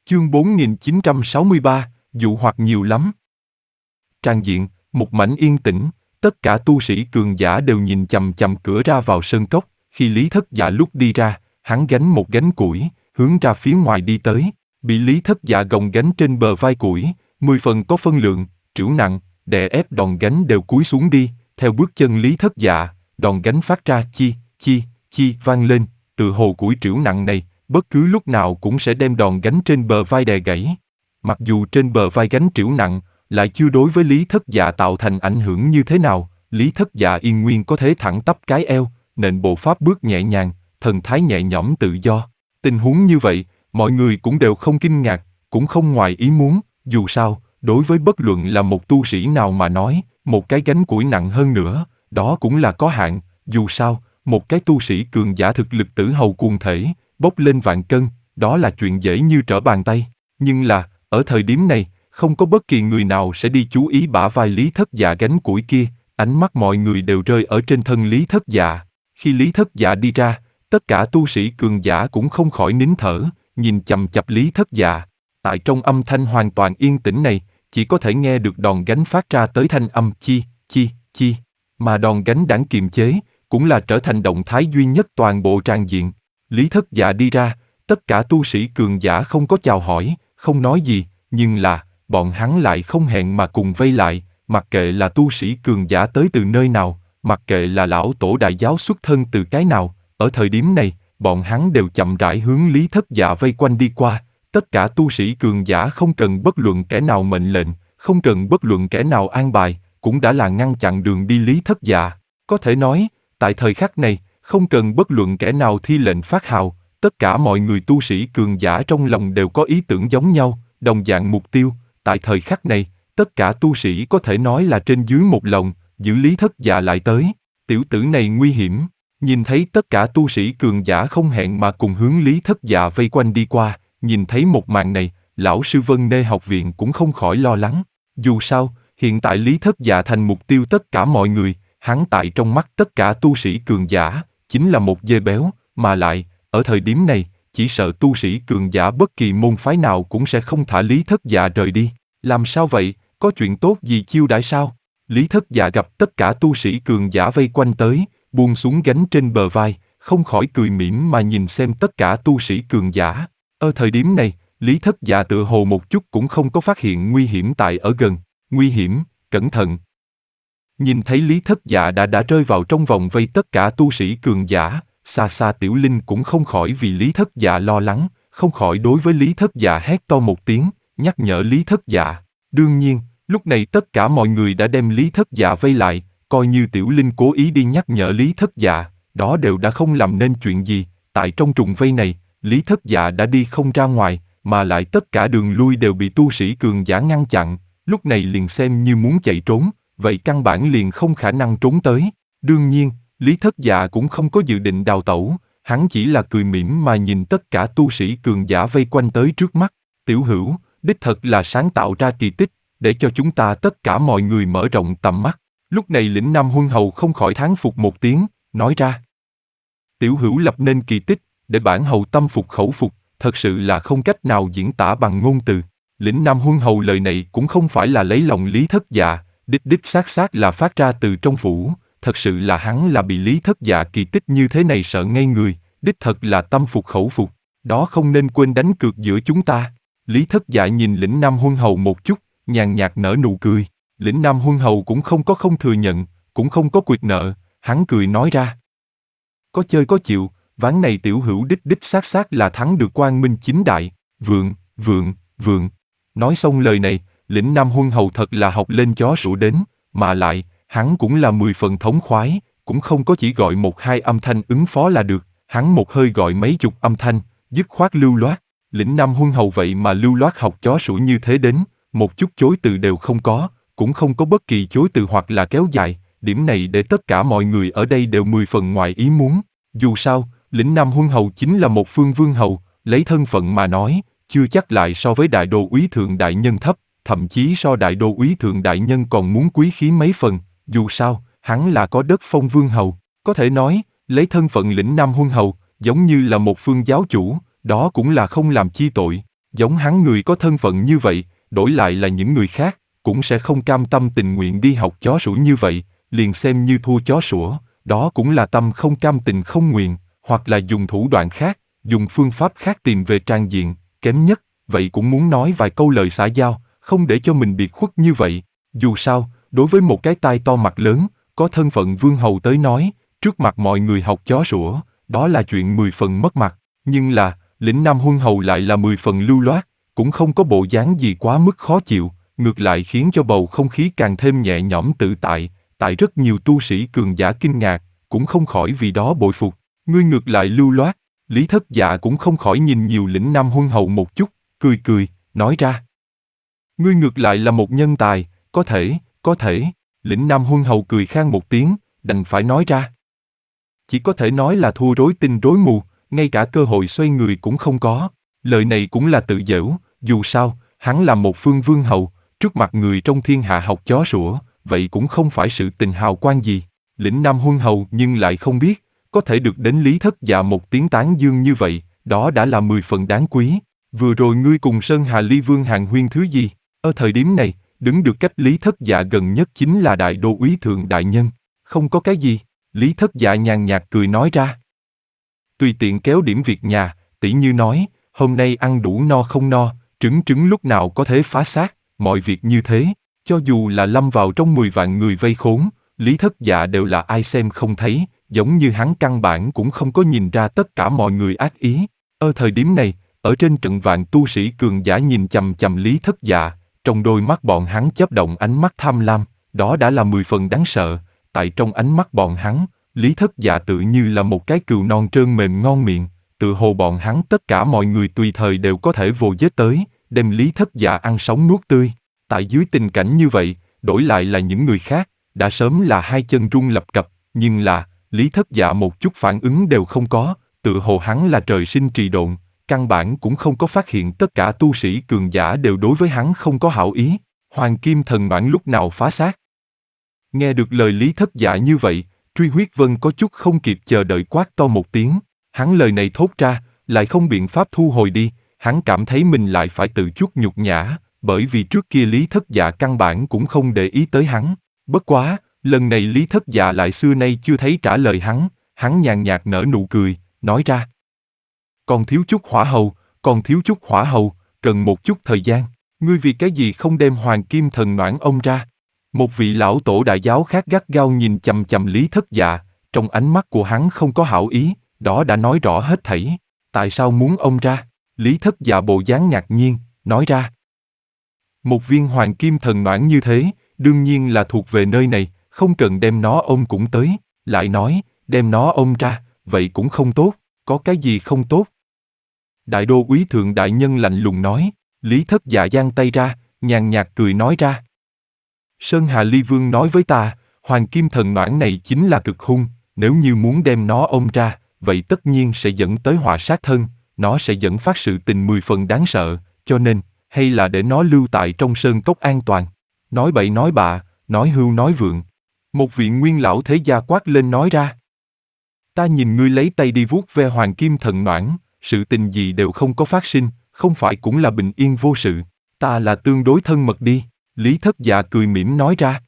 Chương 4963, dụ hoặc nhiều lắm. Trang diện, một mảnh yên tĩnh, tất cả tu sĩ cường giả đều nhìn chằm chằm cửa ra vào sơn cốc. Khi Lý Thất Dạ lúc đi ra, hắn gánh một gánh củi, hướng ra phía ngoài đi tới. Bị Lý Thất Dạ gồng gánh trên bờ vai củi, 10 phần có phân lượng, trĩu nặng, đè ép đòn gánh đều cúi xuống đi. Theo bước chân Lý Thất Dạ, đòn gánh phát ra chi, chi, chi vang lên. Từ hồ củi trĩu nặng này, bất cứ lúc nào cũng sẽ đem đòn gánh trên bờ vai đè gãy. Mặc dù trên bờ vai gánh trĩu nặng, lại chưa đối với Lý Thất Dạ tạo thành ảnh hưởng như thế nào. Lý Thất Dạ yên nguyên có thể thẳng tắp cái eo, nện bộ pháp bước nhẹ nhàng, thần thái nhẹ nhõm tự do. Tình huống như vậy, mọi người cũng đều không kinh ngạc, cũng không ngoài ý muốn. Dù sao, đối với bất luận là một tu sĩ nào mà nói, một cái gánh củi nặng hơn nữa, đó cũng là có hạn. Dù sao, một cái tu sĩ cường giả thực lực tử hầu cuồng thể, bốc lên vạn cân, đó là chuyện dễ như trở bàn tay. Nhưng là, ở thời điểm này, không có bất kỳ người nào sẽ đi chú ý bả vai Lý Thất Dạ gánh củi kia. Ánh mắt mọi người đều rơi ở trên thân Lý Thất Dạ. Khi Lý Thất Dạ đi ra, tất cả tu sĩ cường giả cũng không khỏi nín thở, nhìn chằm chằm Lý Thất Dạ. Tại trong âm thanh hoàn toàn yên tĩnh này, chỉ có thể nghe được đòn gánh phát ra tới thanh âm chi, chi, chi. Mà đòn gánh đãng kiềm chế, cũng là trở thành động thái duy nhất toàn bộ tràng diện. Lý Thất Dạ đi ra, tất cả tu sĩ cường giả không có chào hỏi, không nói gì, nhưng là, bọn hắn lại không hẹn mà cùng vây lại, mặc kệ là tu sĩ cường giả tới từ nơi nào, mặc kệ là lão tổ đại giáo xuất thân từ cái nào, ở thời điểm này, bọn hắn đều chậm rãi hướng Lý Thất Dạ vây quanh đi qua. Tất cả tu sĩ cường giả không cần bất luận kẻ nào mệnh lệnh, không cần bất luận kẻ nào an bài, cũng đã là ngăn chặn đường đi Lý Thất Dạ. Có thể nói, tại thời khắc này, không cần bất luận kẻ nào thi lệnh phát hào, tất cả mọi người tu sĩ cường giả trong lòng đều có ý tưởng giống nhau, đồng dạng mục tiêu. Tại thời khắc này, tất cả tu sĩ có thể nói là trên dưới một lòng, giữ Lý Thất Dạ lại tới. Tiểu tử này nguy hiểm. Nhìn thấy tất cả tu sĩ cường giả không hẹn mà cùng hướng Lý Thất Dạ vây quanh đi qua, nhìn thấy một màn này, lão sư Vân Nê học viện cũng không khỏi lo lắng. Dù sao, hiện tại Lý Thất Dạ thành mục tiêu tất cả mọi người, hắn tại trong mắt tất cả tu sĩ cường giả, chính là một dê béo, mà lại, ở thời điểm này, chỉ sợ tu sĩ cường giả bất kỳ môn phái nào cũng sẽ không thả Lý Thất Dạ rời đi. Làm sao vậy, có chuyện tốt gì chiêu đãi sao? Lý Thất Dạ gặp tất cả tu sĩ cường giả vây quanh tới, buông xuống gánh trên bờ vai, không khỏi cười mỉm mà nhìn xem tất cả tu sĩ cường giả. Ở thời điểm này, Lý Thất Dạ tựa hồ một chút cũng không có phát hiện nguy hiểm tại ở gần. Nguy hiểm, cẩn thận. Nhìn thấy Lý Thất Dạ đã rơi vào trong vòng vây tất cả tu sĩ cường giả, xa xa Tiểu Linh cũng không khỏi vì Lý Thất Dạ lo lắng, không khỏi đối với Lý Thất Dạ hét to một tiếng, nhắc nhở Lý Thất Dạ. Đương nhiên, lúc này tất cả mọi người đã đem Lý Thất Dạ vây lại, coi như Tiểu Linh cố ý đi nhắc nhở Lý Thất Dạ, đó đều đã không làm nên chuyện gì. Tại trong trùng vây này, Lý Thất Dạ đã đi không ra ngoài, mà lại tất cả đường lui đều bị tu sĩ cường giả ngăn chặn, lúc này liền xem như muốn chạy trốn, vậy căn bản liền không khả năng trốn tới. Đương nhiên, Lý Thất Dạ cũng không có dự định đào tẩu, hắn chỉ là cười mỉm mà nhìn tất cả tu sĩ cường giả vây quanh tới trước mắt. Tiểu hữu, đích thật là sáng tạo ra kỳ tích, để cho chúng ta tất cả mọi người mở rộng tầm mắt. Lúc này Lĩnh Nam Huân Hầu không khỏi thán phục một tiếng, nói ra. Tiểu hữu lập nên kỳ tích, để bản hầu tâm phục khẩu phục, thật sự là không cách nào diễn tả bằng ngôn từ. Lĩnh Nam Huân Hầu lời này cũng không phải là lấy lòng Lý Thất Dạ, đích xác là phát ra từ trong phủ, thật sự là hắn là bị Lý Thất Dạ kỳ tích như thế này sợ ngây người, đích thật là tâm phục khẩu phục, đó không nên quên đánh cược giữa chúng ta. Lý Thất Dạ nhìn Lĩnh Nam Huân Hầu một chút, nhàn nhạt nở nụ cười. Lĩnh Nam Huân Hầu cũng không có không thừa nhận, cũng không có quỵt nợ, hắn cười nói ra. Có chơi có chịu, ván này tiểu hữu đích xác là thắng được quang minh chính đại, vượng. Nói xong lời này, Lĩnh Nam Huân Hầu thật là học lên chó sủa đến, mà lại, hắn cũng là 10 phần thống khoái, cũng không có chỉ gọi một hai âm thanh ứng phó là được, hắn một hơi gọi mấy chục âm thanh, dứt khoát lưu loát. Lĩnh Nam Huân Hầu vậy mà lưu loát học chó sủa như thế đến, một chút chối từ đều không có, cũng không có bất kỳ chối từ hoặc là kéo dài, điểm này để tất cả mọi người ở đây đều 10 phần ngoài ý muốn. Dù sao, Lĩnh Nam Huân Hầu chính là một phương vương hầu, lấy thân phận mà nói, chưa chắc lại so với đại đô úy thượng đại nhân thấp, thậm chí so đại đô úy thượng đại nhân còn muốn quý khí mấy phần. Dù sao, hắn là có đất phong vương hầu, có thể nói, lấy thân phận Lĩnh Nam Huân Hầu, giống như là một phương giáo chủ, đó cũng là không làm chi tội. Giống hắn người có thân phận như vậy, đổi lại là những người khác, cũng sẽ không cam tâm tình nguyện đi học chó sủa như vậy, liền xem như thua chó sủa, đó cũng là tâm không cam tình không nguyện, hoặc là dùng thủ đoạn khác, dùng phương pháp khác tìm về trang diện, kém nhất, vậy cũng muốn nói vài câu lời xã giao, không để cho mình biệt khuất như vậy. Dù sao, đối với một cái tai to mặt lớn, có thân phận vương hầu tới nói, trước mặt mọi người học chó sủa, đó là chuyện 10 phần mất mặt, nhưng là, lĩnh Nam Huân Hầu lại là 10 phần lưu loát, cũng không có bộ dáng gì quá mức khó chịu, ngược lại khiến cho bầu không khí càng thêm nhẹ nhõm tự tại, tại rất nhiều tu sĩ cường giả kinh ngạc, cũng không khỏi vì đó bội phục. Ngươi ngược lại lưu loát, Lý Thất Dạ cũng không khỏi nhìn nhiều lĩnh Nam Huân Hầu một chút, cười cười, nói ra. Ngươi ngược lại là một nhân tài, có thể, lĩnh Nam Huân Hầu cười khan một tiếng, đành phải nói ra. Chỉ có thể nói là thua rối tinh rối mù, ngay cả cơ hội xoay người cũng không có. Lời này cũng là tự giễu, dù sao, hắn là một phương vương hầu, trước mặt người trong thiên hạ học chó sủa, vậy cũng không phải sự tình hào quang gì. Lĩnh Nam Huân Hầu nhưng lại không biết, có thể được đến Lý Thất Dạ một tiếng tán dương như vậy, đó đã là 10 phần đáng quý. Vừa rồi ngươi cùng Sơn Hà Ly Vương hàn huyên thứ gì? Ở thời điểm này, đứng được cách Lý Thất Dạ gần nhất chính là đại đô úy thượng đại nhân. Không có cái gì, Lý Thất Dạ nhàn nhạt cười nói ra. Tùy tiện kéo điểm việc nhà, tỉ như nói, hôm nay ăn đủ no không no, trứng lúc nào có thể phá xác, mọi việc như thế, cho dù là lâm vào trong 10 vạn người vây khốn, Lý Thất Dạ đều là ai xem không thấy, giống như hắn căn bản cũng không có nhìn ra tất cả mọi người ác ý. Ở thời điểm này, ở trên trận vạn tu sĩ cường giả nhìn chằm chằm Lý Thất Dạ, trong đôi mắt bọn hắn chớp động ánh mắt tham lam, đó đã là 10 phần đáng sợ, tại trong ánh mắt bọn hắn, Lý Thất Dạ tự như là một cái cừu non trơn mềm ngon miệng, tự hồ bọn hắn tất cả mọi người tùy thời đều có thể vồ giết tới, đem Lý Thất Dạ ăn sống nuốt tươi. Tại dưới tình cảnh như vậy, đổi lại là những người khác, đã sớm là hai chân run lập cập, nhưng là, Lý Thất Dạ một chút phản ứng đều không có, tự hồ hắn là trời sinh trì độn, căn bản cũng không có phát hiện tất cả tu sĩ cường giả đều đối với hắn không có hảo ý. Hoàng Kim Thần Noãn lúc nào phá xác. Nghe được lời Lý Thất Dạ như vậy, Truy Huyết Vân có chút không kịp chờ đợi quát to một tiếng, hắn lời này thốt ra, lại không biện pháp thu hồi đi, hắn cảm thấy mình lại phải tự chút nhục nhã, bởi vì trước kia Lý Thất Dạ căn bản cũng không để ý tới hắn. Bất quá, lần này Lý Thất Dạ lại xưa nay chưa thấy trả lời hắn nhàn nhạt nở nụ cười, nói ra. Còn thiếu chút hỏa hầu, cần một chút thời gian, ngươi vì cái gì không đem Hoàng Kim Thần Noãn ông ra? Một vị lão tổ đại giáo khác gắt gao nhìn chằm chằm Lý Thất Dạ, trong ánh mắt của hắn không có hảo ý, đó đã nói rõ hết thảy. Tại sao muốn ông ra? Lý Thất Dạ bộ dáng ngạc nhiên, nói ra. Một viên Hoàng Kim Thần Noãn như thế, đương nhiên là thuộc về nơi này, không cần đem nó ông cũng tới. Lại nói, đem nó ông ra, vậy cũng không tốt, có cái gì không tốt? Đại đô úy thượng đại nhân lạnh lùng nói. Lý Thất Dạ giang tay ra, nhàn nhạt cười nói ra. Sơn Hà Ly Vương nói với ta, Hoàng Kim Thần Noãn này chính là cực hung, nếu như muốn đem nó ôm ra, vậy tất nhiên sẽ dẫn tới họa sát thân, nó sẽ dẫn phát sự tình 10 phần đáng sợ, cho nên, hay là để nó lưu tại trong sơn cốc an toàn. Nói bậy nói bạ, nói hưu nói vượng. Một vị nguyên lão thế gia quát lên nói ra. Ta nhìn ngươi lấy tay đi vuốt ve Hoàng Kim Thần Noãn, sự tình gì đều không có phát sinh, không phải cũng là bình yên vô sự, ta là tương đối thân mật đi. Lý Thất Dạ cười mỉm nói ra.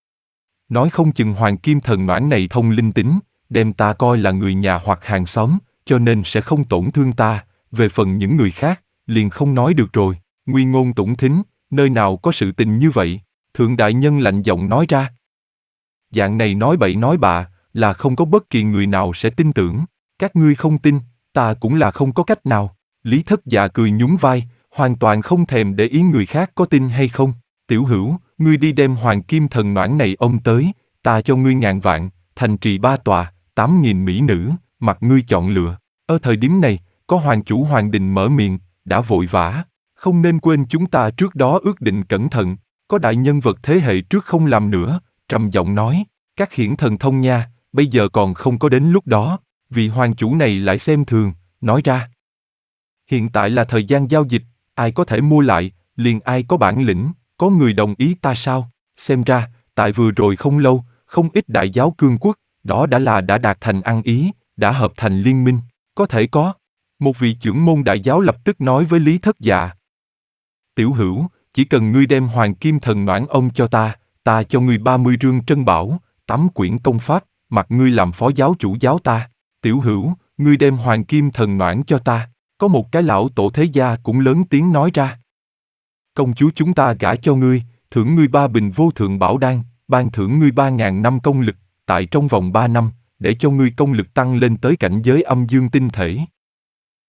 Nói không chừng Hoàng Kim Thần Noãn này thông linh tính, đem ta coi là người nhà hoặc hàng xóm, cho nên sẽ không tổn thương ta, về phần những người khác, liền không nói được rồi, nguy ngôn tủng thính, nơi nào có sự tình như vậy, thượng đại nhân lạnh giọng nói ra. Dạng này nói bậy nói bạ, là không có bất kỳ người nào sẽ tin tưởng, các ngươi không tin, ta cũng là không có cách nào. Lý Thất Dạ cười nhún vai, hoàn toàn không thèm để ý người khác có tin hay không. Tiểu hữu, ngươi đi đem Hoàng Kim Thần Noãn này ông tới, ta cho ngươi 1000 vạn, thành trì 3 tòa, 8000 mỹ nữ, mặc ngươi chọn lựa. Ở thời điểm này, có hoàng chủ Hoàng Đình mở miệng, đã vội vã, không nên quên chúng ta trước đó ước định cẩn thận, có đại nhân vật thế hệ trước không làm nữa, trầm giọng nói, các hiển thần thông nha, bây giờ còn không có đến lúc đó, vị hoàng chủ này lại xem thường, nói ra. Hiện tại là thời gian giao dịch, ai có thể mua lại, liền ai có bản lĩnh. Có người đồng ý ta sao? Xem ra, tại vừa rồi không lâu, không ít đại giáo cương quốc, đó đã đạt thành ăn ý, đã hợp thành liên minh, có thể có. Một vị chưởng môn đại giáo lập tức nói với Lý Thất Dạ. Tiểu hữu, chỉ cần ngươi đem Hoàng Kim Thần Noãn Ông cho ta cho ngươi 30 rương trân bảo, 8 quyển công pháp, mặc ngươi làm phó giáo chủ giáo ta. Tiểu hữu, ngươi đem Hoàng Kim Thần Noãn cho ta. Có một cái lão tổ thế gia cũng lớn tiếng nói ra. Công chúa chúng ta gả cho ngươi, thưởng ngươi 3 bình vô thượng bảo đan, ban thưởng ngươi 3.000 năm công lực, tại trong vòng 3 năm, để cho ngươi công lực tăng lên tới cảnh giới âm dương tinh thể.